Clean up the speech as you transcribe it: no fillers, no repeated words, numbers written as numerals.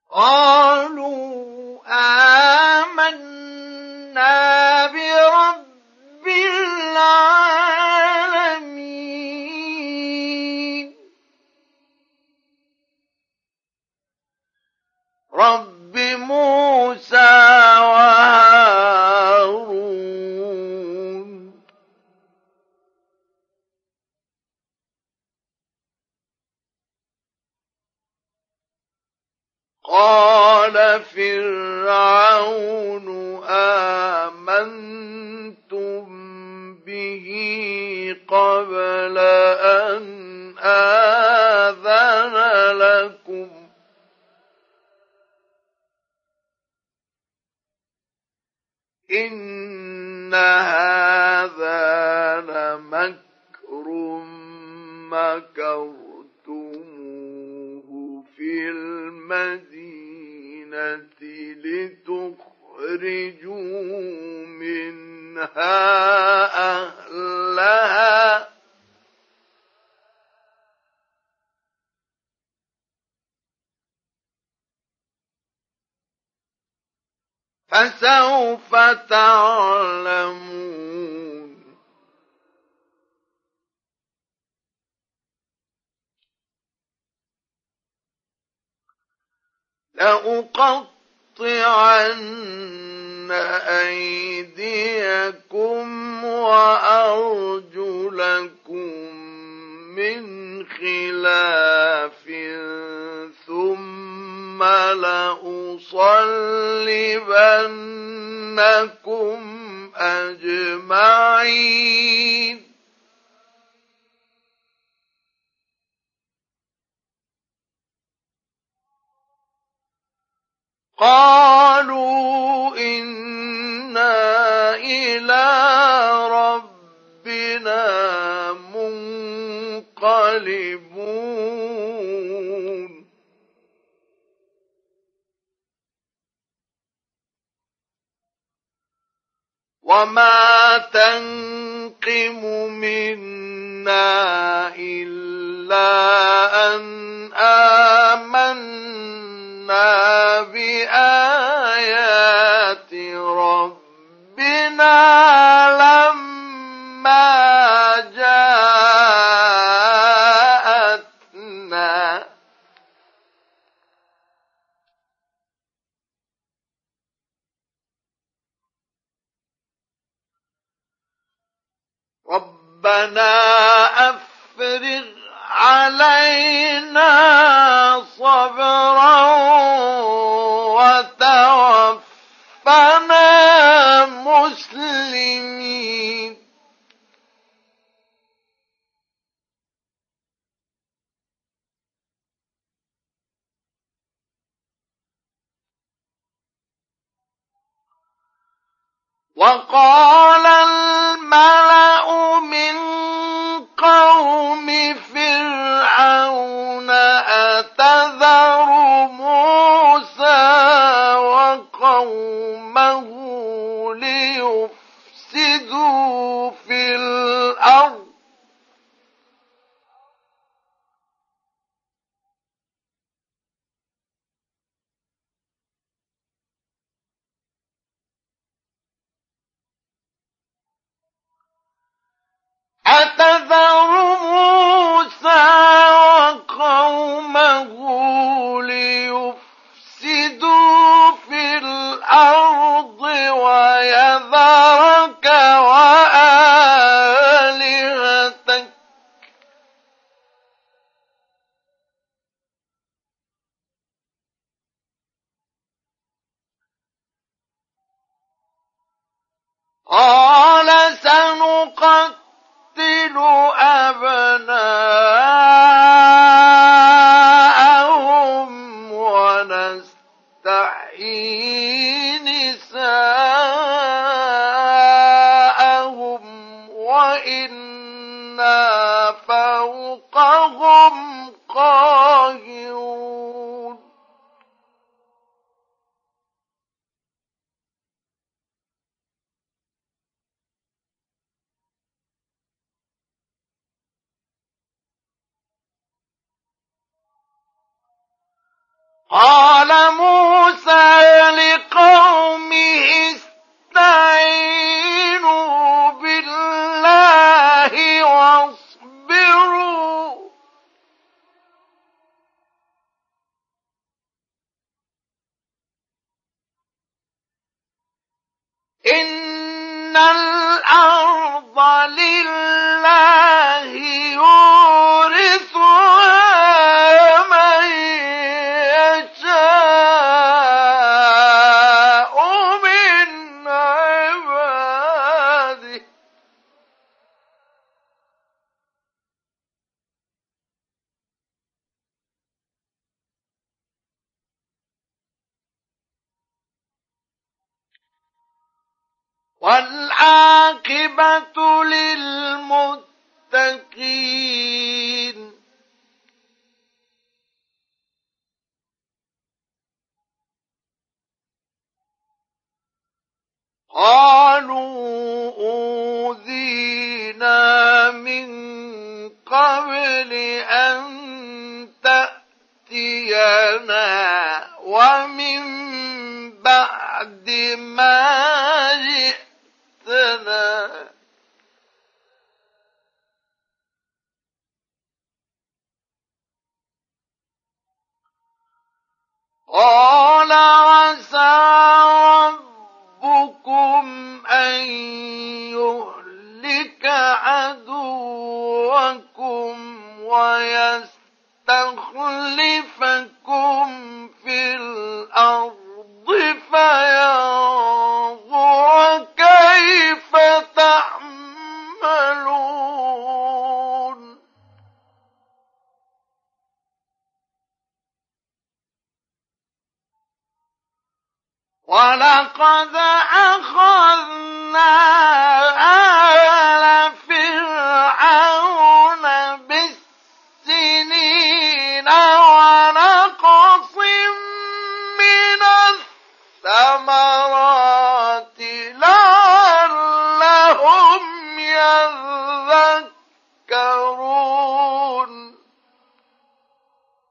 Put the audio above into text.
قالوا آمنا برب العالمين رب موسى وهارون قال فرعون آمنتم به قبل أن آذن لكم إن هذا لمكر مكرتموه في المدينة لتخرجوا منها أهلها فسوف تعلمون لأقطعن أيديكم وأرجلكم من خلاف ثم لأصلبنكم أجمعين قالوا إنا إلى ربنا منقلبون وما تنقم منا إلا أن آمنا بآيات ربنا لما جاءتنا ربنا أفرغ علينا صبرا وتوفنا مسلمين وقال الملأ من قوم فرعون أتذر موسى وقومه ليفسدوا في الأرض أتذر موسى وقومه ليفسدوا في الأرض ويذرك وآلهتك قال سنقتل أبناءهم ونستحيي نساءهم وإنا فوقهم قاهرون قال موسى لقومه استعينوا بالله واصبروا إن الأرض لله يورثها من يشاء من عباده والعاقبة للمتقين قالوا أوذينا من قبل أن تأتينا ومن بعد ما جئتنا قال عسى ربكم أن يهلك عدوكم ويستخلفكم في الأرض فينظر كيف تعملون ولقد أخذنا آل فرعون بالسنين ونقص من الثمرات لعلهم يذكرون